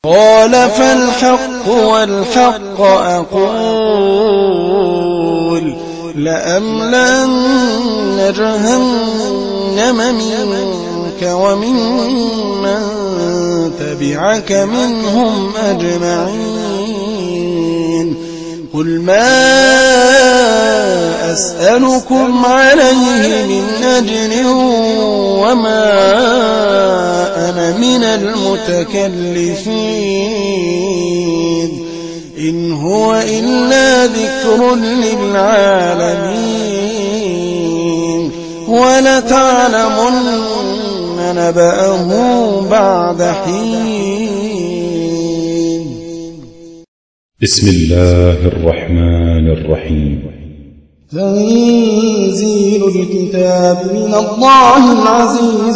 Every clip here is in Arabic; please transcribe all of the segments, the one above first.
قال فالحق والحق أقول لأملأن جهنم منك وممن تبعك منهم أجمعين قل ما أسألكم عليه من أجر وما أنا من المتكلفين إن هو إلا ذكر للعالمين ولتعلمن نبأه بعد حين. بسم الله الرحمن الرحيم. تنزيل الكتاب من الله العزيز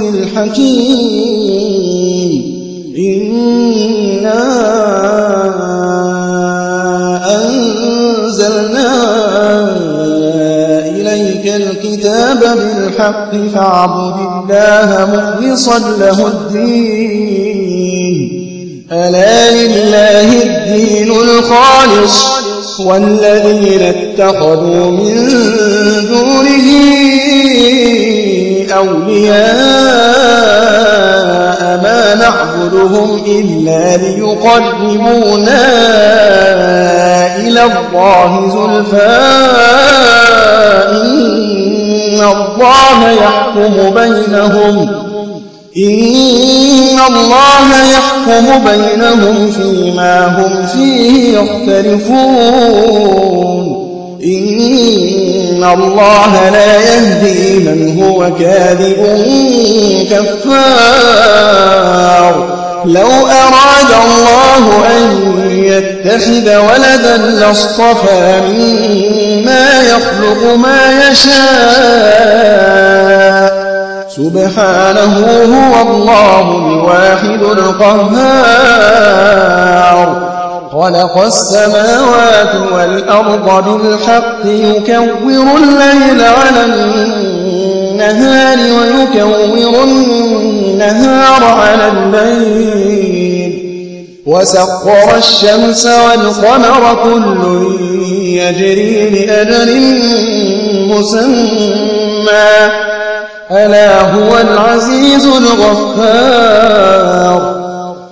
الحكيم. إنا أنزلنا إليك الكتاب بالحق فاعبد الله مخلصا له الدين ألا لله الدين الخالص والذين اتخذوا من دونه أولياء ما نعبدهم إلا ليقربونا إلى الله زلفى إن الله يحكم بينهم فيما هم فيه يختلفون إن الله لا يهدي من هو كاذب كفار لو أراد الله أن يتخذ ولدا لاصطفى مما يخلق ما يشاء سبحانه هو الله الواحد القهار خلق السماوات والأرض بالحق يكور الليل على النهار ويكور النهار على الليل وسخر الشمس والقمر كل يجري لأجل مسمى ألا هو العزيز الغفار